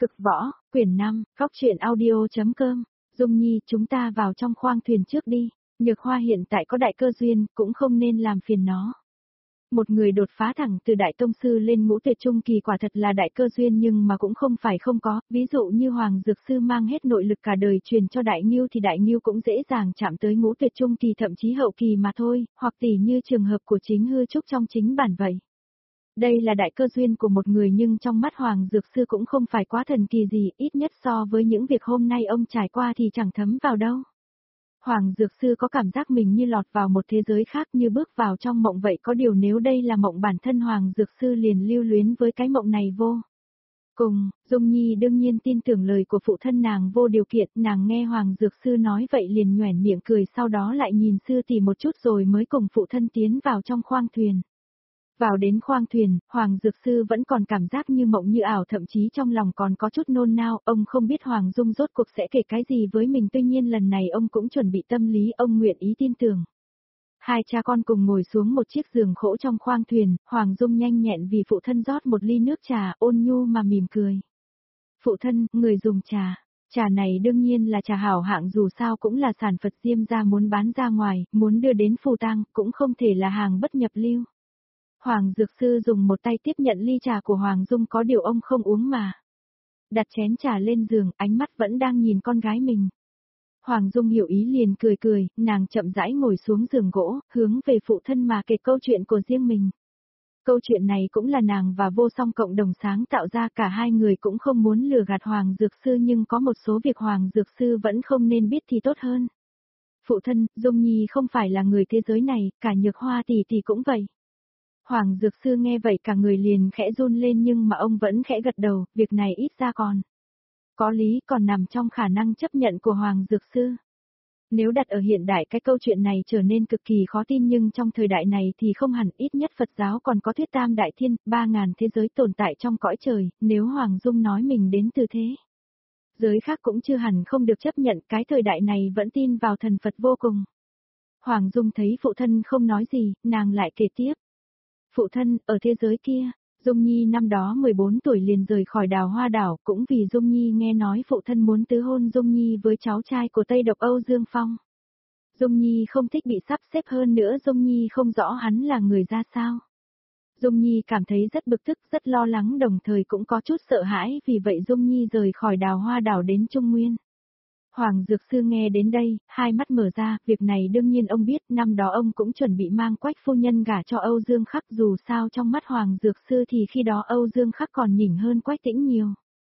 Cực võ, quyển 5, Cóc truyện audio.com. Dung Nhi, chúng ta vào trong khoang thuyền trước đi. Nhược Hoa hiện tại có đại cơ duyên, cũng không nên làm phiền nó. Một người đột phá thẳng từ đại tông sư lên ngũ tuyệt trung kỳ quả thật là đại cơ duyên, nhưng mà cũng không phải không có, ví dụ như Hoàng Dược Sư mang hết nội lực cả đời truyền cho Đại Ngưu thì Đại Ngưu cũng dễ dàng chạm tới ngũ tuyệt trung kỳ thậm chí hậu kỳ mà thôi, hoặc tỉ như trường hợp của chính Hư Trúc trong chính bản vậy. Đây là đại cơ duyên của một người, nhưng trong mắt Hoàng Dược Sư cũng không phải quá thần kỳ gì, ít nhất so với những việc hôm nay ông trải qua thì chẳng thấm vào đâu. Hoàng Dược Sư có cảm giác mình như lọt vào một thế giới khác, như bước vào trong mộng vậy, có điều nếu đây là mộng bản thân Hoàng Dược Sư liền lưu luyến với cái mộng này vô cùng. Dung Nhi đương nhiên tin tưởng lời của phụ thân nàng vô điều kiện, nàng nghe Hoàng Dược Sư nói vậy liền nhoẻn miệng cười, sau đó lại nhìn sư tỷ một chút rồi mới cùng phụ thân tiến vào trong khoang thuyền. Vào đến khoang thuyền, Hoàng Dược Sư vẫn còn cảm giác như mộng như ảo, thậm chí trong lòng còn có chút nôn nao, ông không biết Hoàng Dung rốt cuộc sẽ kể cái gì với mình, tuy nhiên lần này ông cũng chuẩn bị tâm lý, ông nguyện ý tin tưởng. Hai cha con cùng ngồi xuống một chiếc giường gỗ trong khoang thuyền, Hoàng Dung nhanh nhẹn vì phụ thân rót một ly nước trà, ôn nhu mà mỉm cười. Phụ thân, người dùng trà. Trà này đương nhiên là trà hảo hạng, dù sao cũng là sản Phật Diêm gia muốn bán ra ngoài, muốn đưa đến phù tang, cũng không thể là hàng bất nhập lưu. Hoàng Dược Sư dùng một tay tiếp nhận ly trà của Hoàng Dung, có điều ông không uống mà đặt chén trà lên giường, ánh mắt vẫn đang nhìn con gái mình. Hoàng Dung hiểu ý liền cười cười, nàng chậm rãi ngồi xuống giường gỗ, hướng về phụ thân mà kể câu chuyện của riêng mình. Câu chuyện này cũng là nàng và Vô Song cộng đồng sáng tạo ra, cả hai người cũng không muốn lừa gạt Hoàng Dược Sư, nhưng có một số việc Hoàng Dược Sư vẫn không nên biết thì tốt hơn. Phụ thân, Dung Nhi không phải là người thế giới này, cả Nhược Hoa tỷ tỷ cũng vậy. Hoàng Dược Sư nghe vậy cả người liền khẽ run lên, nhưng mà ông vẫn khẽ gật đầu, việc này ít ra còn có lý, còn nằm trong khả năng chấp nhận của Hoàng Dược Sư. Nếu đặt ở hiện đại cái câu chuyện này trở nên cực kỳ khó tin, nhưng trong thời đại này thì không hẳn, ít nhất Phật giáo còn có thuyết tam đại thiên, 3.000 thế giới tồn tại trong cõi trời, nếu Hoàng Dung nói mình đến từ thế giới khác cũng chưa hẳn không được chấp nhận, cái thời đại này vẫn tin vào thần Phật vô cùng. Hoàng Dung thấy phụ thân không nói gì, nàng lại kể tiếp. Phụ thân, ở thế giới kia, Dung Nhi năm đó 14 tuổi liền rời khỏi Đào Hoa đảo, cũng vì Dung Nhi nghe nói phụ thân muốn tứ hôn Dung Nhi với cháu trai của Tây Độc Âu Dương Phong. Dung Nhi không thích bị sắp xếp, hơn nữa Dung Nhi không rõ hắn là người ra sao. Dung Nhi cảm thấy rất bực tức, rất lo lắng, đồng thời cũng có chút sợ hãi, vì vậy Dung Nhi rời khỏi Đào Hoa đảo đến Trung Nguyên. Hoàng Dược Sư nghe đến đây, hai mắt mở ra, việc này đương nhiên ông biết, năm đó ông cũng chuẩn bị mang Quách phu nhân gả cho Âu Dương Khắc, dù sao trong mắt Hoàng Dược Sư thì khi đó Âu Dương Khắc còn nhỉnh hơn Quách Tĩnh nhiều.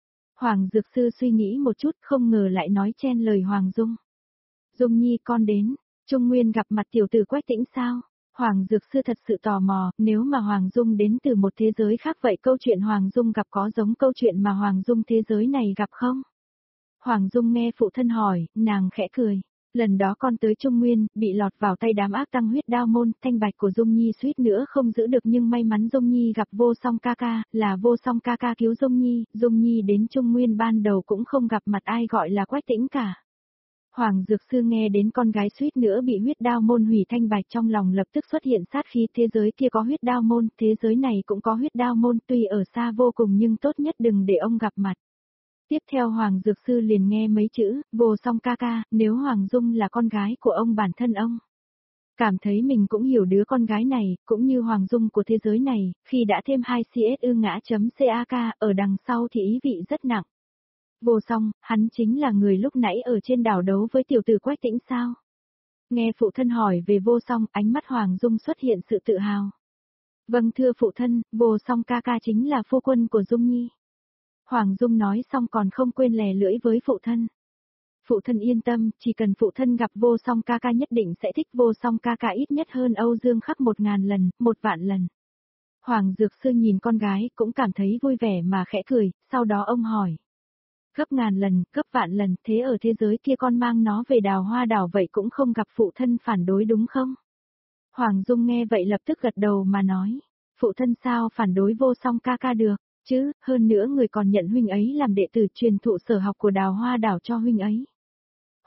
Hoàng Dược Sư suy nghĩ một chút, không ngờ lại nói chen lời Hoàng Dung. Dung Nhi, con đến Trung Nguyên gặp mặt tiểu tử Quách Tĩnh sao? Hoàng Dược Sư thật sự tò mò, nếu mà Hoàng Dung đến từ một thế giới khác vậy câu chuyện Hoàng Dung gặp có giống câu chuyện mà Hoàng Dung thế giới này gặp không? Hoàng Dung nghe phụ thân hỏi, nàng khẽ cười. Lần đó con tới Trung Nguyên, bị lọt vào tay đám ác tăng huyết đao môn, thanh bạch của Dung Nhi suýt nữa không giữ được, nhưng may mắn Dung Nhi gặp Vô Song ca ca, là Vô Song ca ca cứu Dung Nhi. Dung Nhi đến Trung Nguyên ban đầu cũng không gặp mặt ai gọi là Quách Tĩnh cả. Hoàng Dược Sư nghe đến con gái suýt nữa bị huyết đao môn hủy, thanh bạch trong lòng lập tức xuất hiện sát khí, thế giới kia có huyết đao môn, thế giới này cũng có huyết đao môn, tuy ở xa vô cùng nhưng tốt nhất đừng để ông gặp mặt. Tiếp theo Hoàng Dược Sư liền nghe mấy chữ, Vô Song ca ca, nếu Hoàng Dung là con gái của ông, bản thân ông cảm thấy mình cũng hiểu đứa con gái này, cũng như Hoàng Dung của thế giới này, khi đã thêm 2CSU ngã.CAK, ở đằng sau thì ý vị rất nặng. Vô Song, hắn chính là người lúc nãy ở trên đảo đấu với tiểu tử Quách Tĩnh sao? Nghe phụ thân hỏi về Vô Song, ánh mắt Hoàng Dung xuất hiện sự tự hào. Vâng thưa phụ thân, Vô Song ca ca chính là phu quân của Dung Nhi. Hoàng Dung nói xong còn không quên lè lưỡi với phụ thân. Phụ thân yên tâm, chỉ cần phụ thân gặp Vô Song ca ca nhất định sẽ thích Vô Song ca ca ít nhất hơn Âu Dương Khắc 1000 lần, 1.000.000 lần. Hoàng Dược Sư nhìn con gái cũng cảm thấy vui vẻ mà khẽ cười, sau đó ông hỏi. Gấp 1000 lần, gấp vạn lần, thế ở thế giới kia con mang nó về Đào Hoa đảo vậy cũng không gặp phụ thân phản đối đúng không? Hoàng Dung nghe vậy lập tức gật đầu mà nói. Phụ thân sao phản đối Vô Song ca ca được? Chứ, hơn nữa người còn nhận huynh ấy làm đệ tử truyền thụ sở học của Đào Hoa đảo cho huynh ấy.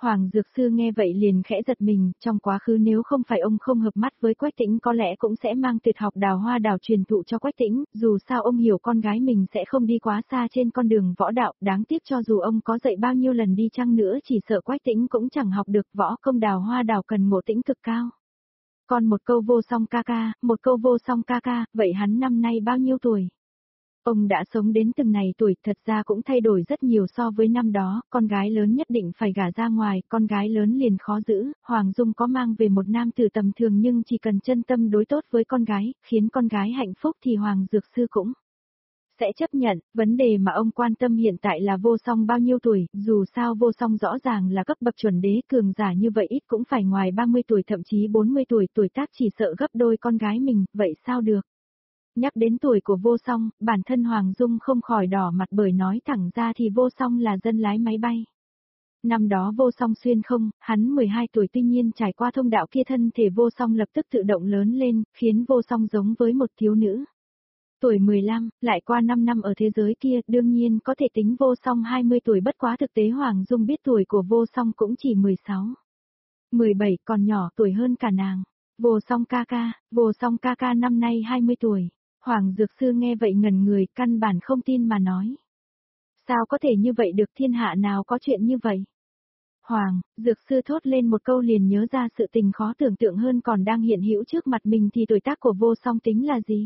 Hoàng Dược Sư nghe vậy liền khẽ giật mình, trong quá khứ nếu không phải ông không hợp mắt với Quách Tĩnh có lẽ cũng sẽ mang tuyệt học Đào Hoa Đảo truyền thụ cho Quách Tĩnh, dù sao ông hiểu con gái mình sẽ không đi quá xa trên con đường võ đạo, đáng tiếc cho dù ông có dạy bao nhiêu lần đi chăng nữa chỉ sợ Quách Tĩnh cũng chẳng học được võ công Đào Hoa Đảo cần ngộ tĩnh cực cao. Còn một câu vô song ca ca, một câu vô song ca ca, vậy hắn năm nay bao nhiêu tuổi? Ông đã sống đến từng này tuổi, thật ra cũng thay đổi rất nhiều so với năm đó, con gái lớn nhất định phải gả ra ngoài, con gái lớn liền khó giữ, Hoàng Dung có mang về một nam tử tầm thường nhưng chỉ cần chân tâm đối tốt với con gái, khiến con gái hạnh phúc thì Hoàng Dược Sư cũng sẽ chấp nhận. Vấn đề mà ông quan tâm hiện tại là Vô Song bao nhiêu tuổi, dù sao Vô Song rõ ràng là cấp bậc chuẩn đế cường giả như vậy ít cũng phải ngoài 30 tuổi thậm chí 40 tuổi, tuổi tác chỉ sợ gấp đôi con gái mình, vậy sao được? Nhắc đến tuổi của Vô Song, bản thân Hoàng Dung không khỏi đỏ mặt bởi nói thẳng ra thì Vô Song là dân lái máy bay. Năm đó Vô Song xuyên không, hắn 12 tuổi tuy nhiên trải qua thông đạo kia thân thể Vô Song lập tức tự động lớn lên, khiến Vô Song giống với một thiếu nữ. Tuổi 15, lại qua 5 năm ở thế giới kia, đương nhiên có thể tính Vô Song 20 tuổi bất quá thực tế Hoàng Dung biết tuổi của Vô Song cũng chỉ 16. 17 còn nhỏ tuổi hơn cả nàng. Vô Song ca ca năm nay 20 tuổi. Hoàng Dược Sư nghe vậy ngẩn người, căn bản không tin mà nói. Sao có thể như vậy được, thiên hạ nào có chuyện như vậy? Hoàng, Dược Sư thốt lên một câu liền nhớ ra sự tình khó tưởng tượng hơn còn đang hiện hữu trước mặt mình thì tuổi tác của Vô Song tính là gì?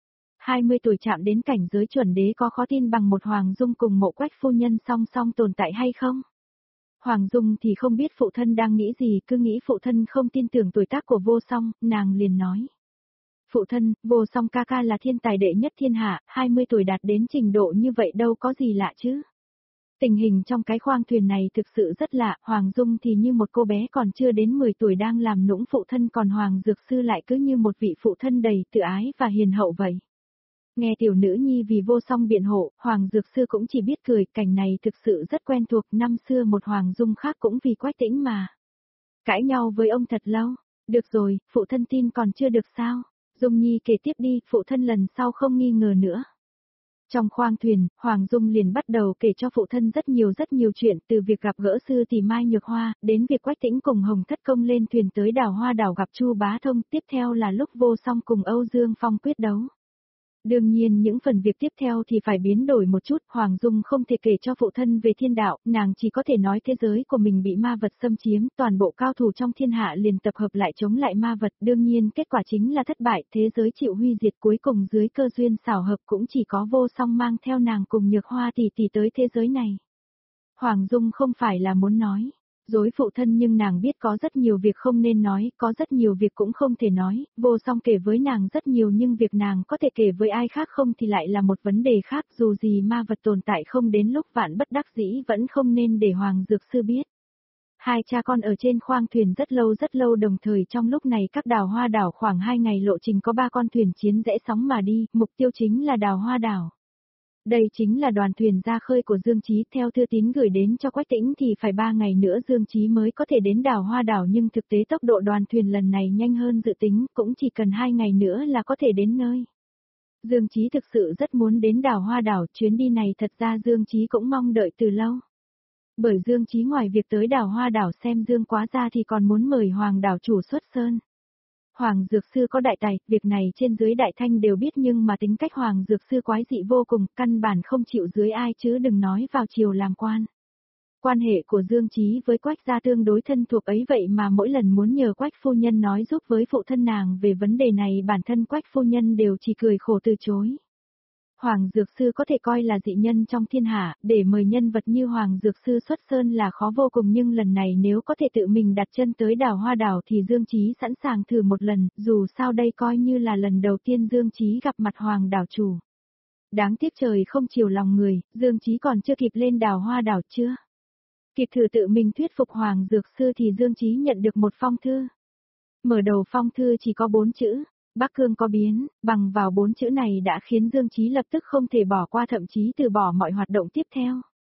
20 tuổi chạm đến cảnh giới chuẩn đế có khó tin bằng một Hoàng Dung cùng Mộ Quách phu nhân song song tồn tại hay không? Hoàng Dung thì không biết phụ thân đang nghĩ gì, cứ nghĩ phụ thân không tin tưởng tuổi tác của Vô Song, nàng liền nói. Phụ thân, Vô Song ca ca là thiên tài đệ nhất thiên hạ, 20 tuổi đạt đến trình độ như vậy đâu có gì lạ chứ. Tình hình trong cái khoang thuyền này thực sự rất lạ, Hoàng Dung thì như một cô bé còn chưa đến 10 tuổi đang làm nũng phụ thân còn Hoàng Dược Sư lại cứ như một vị phụ thân đầy tự ái và hiền hậu vậy. Nghe tiểu nữ nhi vì Vô Song biện hộ, Hoàng Dược Sư cũng chỉ biết cười, cảnh này thực sự rất quen thuộc, năm xưa một Hoàng Dung khác cũng vì Quách Tĩnh mà. Cãi nhau với ông thật lâu, được rồi, phụ thân tin còn chưa được sao? Dung Nhi kể tiếp đi, phụ thân lần sau không nghi ngờ nữa. Trong khoang thuyền, Hoàng Dung liền bắt đầu kể cho phụ thân rất nhiều chuyện, từ việc gặp gỡ sư tỷ Mai Nhược Hoa, đến việc Quách Tĩnh cùng Hồng Thất Công lên thuyền tới Đào Hoa Đảo gặp Chu Bá Thông, tiếp theo là lúc Vô Song cùng Âu Dương Phong quyết đấu. Đương nhiên những phần việc tiếp theo thì phải biến đổi một chút, Hoàng Dung không thể kể cho phụ thân về thiên đạo, nàng chỉ có thể nói thế giới của mình bị ma vật xâm chiếm, toàn bộ cao thủ trong thiên hạ liền tập hợp lại chống lại ma vật, đương nhiên kết quả chính là thất bại, thế giới chịu huy diệt, cuối cùng dưới cơ duyên xảo hợp cũng chỉ có Vô Song mang theo nàng cùng Nhược Hoa tỷ tỷ tới thế giới này. Hoàng Dung không phải là muốn nói dối phụ thân nhưng nàng biết có rất nhiều việc không nên nói, có rất nhiều việc cũng không thể nói, Vô Song kể với nàng rất nhiều nhưng việc nàng có thể kể với ai khác không thì lại là một vấn đề khác, dù gì ma vật tồn tại không đến lúc vạn bất đắc dĩ vẫn không nên để Hoàng Dược Sư biết. Hai cha con ở trên khoang thuyền rất lâu đồng thời trong lúc này các Đào Hoa Đảo khoảng 2 ngày lộ trình có 3 con thuyền chiến rẽ sóng mà đi, mục tiêu chính là Đào Hoa Đảo. Đây chính là đoàn thuyền ra khơi của Dương Chí, theo thư tín gửi đến cho Quách Tĩnh thì phải 3 ngày nữa Dương Chí mới có thể đến Đào Hoa Đảo nhưng thực tế tốc độ đoàn thuyền lần này nhanh hơn dự tính, cũng chỉ cần 2 ngày nữa là có thể đến nơi. Dương Chí thực sự rất muốn đến Đào Hoa Đảo, chuyến đi này thật ra Dương Chí cũng mong đợi từ lâu. Bởi Dương Chí ngoài việc tới Đào Hoa Đảo xem Dương Quá ra thì còn muốn mời Hoàng đảo chủ xuất sơn. Hoàng Dược Sư có đại tài, việc này trên dưới Đại Thanh đều biết nhưng mà tính cách Hoàng Dược Sư quái dị vô cùng, căn bản không chịu dưới ai chứ đừng nói vào chiều làm quan. Quan hệ của Dương Chí với Quách gia tương đối thân thuộc ấy vậy mà mỗi lần muốn nhờ Quách phu nhân nói giúp với phụ thân nàng về vấn đề này bản thân Quách phu nhân đều chỉ cười khổ từ chối. Hoàng Dược Sư có thể coi là dị nhân trong thiên hạ, để mời nhân vật như Hoàng Dược Sư xuất sơn là khó vô cùng nhưng lần này nếu có thể tự mình đặt chân tới Đào Hoa Đảo thì Dương Chí sẵn sàng thử một lần, dù sao đây coi như là lần đầu tiên Dương Chí gặp mặt Hoàng đảo chủ. Đáng tiếc trời không chiều lòng người, Dương Chí còn chưa kịp lên Đào Hoa Đảo chưa kịp thử tự mình thuyết phục Hoàng Dược Sư thì Dương Chí nhận được một phong thư. Mở đầu phong thư chỉ có 4 chữ. Bắc Cương có biến, bằng vào 4 chữ này đã khiến Dương Chí lập tức không thể bỏ qua thậm chí từ bỏ mọi hoạt động tiếp theo.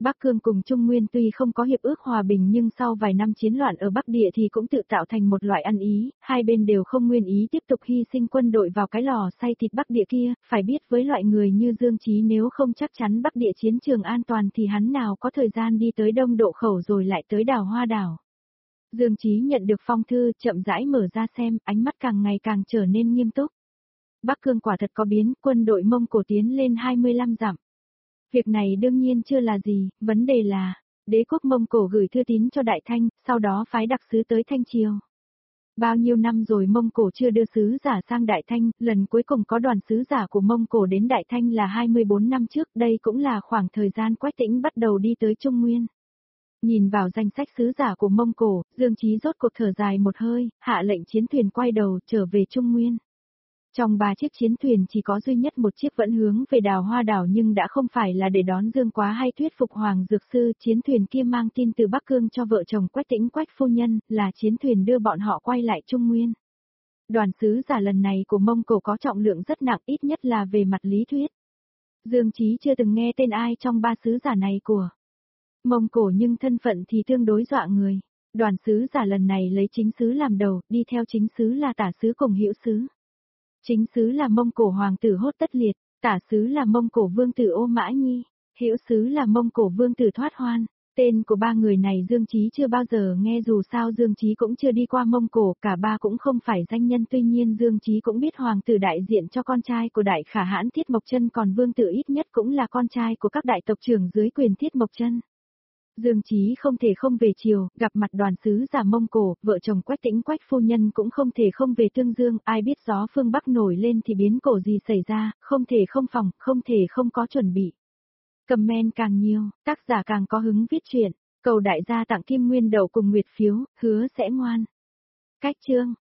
Bắc Cương cùng Trung Nguyên tuy không có hiệp ước hòa bình nhưng sau vài năm chiến loạn ở Bắc Địa thì cũng tự tạo thành một loại ăn ý, hai bên đều không nguyên ý tiếp tục hy sinh quân đội vào cái lò xay thịt Bắc Địa kia, phải biết với loại người như Dương Chí nếu không chắc chắn Bắc Địa chiến trường an toàn thì hắn nào có thời gian đi tới Đông Độ Khẩu rồi lại tới đảo Hoa Đảo. Dương Chí nhận được phong thư, chậm rãi mở ra xem, ánh mắt càng ngày càng trở nên nghiêm túc. Bắc Cương quả thật có biến, quân đội Mông Cổ tiến lên 25 dặm. Việc này đương nhiên chưa là gì, vấn đề là, đế quốc Mông Cổ gửi thư tín cho Đại Thanh, sau đó phái đặc sứ tới Thanh Triều. Bao nhiêu năm rồi Mông Cổ chưa đưa sứ giả sang Đại Thanh, lần cuối cùng có đoàn sứ giả của Mông Cổ đến Đại Thanh là 24 năm trước, đây cũng là khoảng thời gian Quách Tĩnh bắt đầu đi tới Trung Nguyên. Nhìn vào danh sách sứ giả của Mông Cổ, Dương Chí rốt cuộc thở dài một hơi, hạ lệnh chiến thuyền quay đầu trở về Trung Nguyên. Trong 3 chiếc chiến thuyền chỉ có duy nhất một chiếc vẫn hướng về đảo Hoa Đảo nhưng đã không phải là để đón Dương Quá hay thuyết phục Hoàng Dược Sư, chiến thuyền kia mang tin từ Bắc Cương cho vợ chồng Quách Tĩnh Quách phu nhân, là chiến thuyền đưa bọn họ quay lại Trung Nguyên. Đoàn sứ giả lần này của Mông Cổ có trọng lượng rất nặng, ít nhất là về mặt lý thuyết. Dương Chí chưa từng nghe tên ai trong 3 sứ giả này của Mông Cổ nhưng thân phận thì tương đối dọa người. Đoàn sứ giả lần này lấy chính sứ làm đầu, đi theo chính sứ là tả sứ cùng hữu sứ. Chính sứ là Mông Cổ hoàng tử Hốt Tất Liệt, tả sứ là Mông Cổ vương tử Ô Mã Nhi, hữu sứ là Mông Cổ vương tử Thoát Hoan. Tên của 3 người này Dương Chí chưa bao giờ nghe, dù sao Dương Chí cũng chưa đi qua Mông Cổ, cả 3 cũng không phải danh nhân, tuy nhiên Dương Chí cũng biết hoàng tử đại diện cho con trai của đại khả hãn Thiết Mộc Chân, còn vương tử ít nhất cũng là con trai của các đại tộc trưởng dưới quyền Thiết Mộc Chân. Dương Chí không thể không về triều, gặp mặt đoàn sứ giả Mông Cổ, vợ chồng Quách Tĩnh Quách phu nhân cũng không thể không về Tương Dương, ai biết gió phương Bắc nổi lên thì biến cổ gì xảy ra, không thể không phòng, không thể không có chuẩn bị. Comment càng nhiều, tác giả càng có hứng viết truyện, cầu đại gia tặng Kim Nguyên Đậu cùng Nguyệt phiếu, hứa sẽ ngoan. Cách chương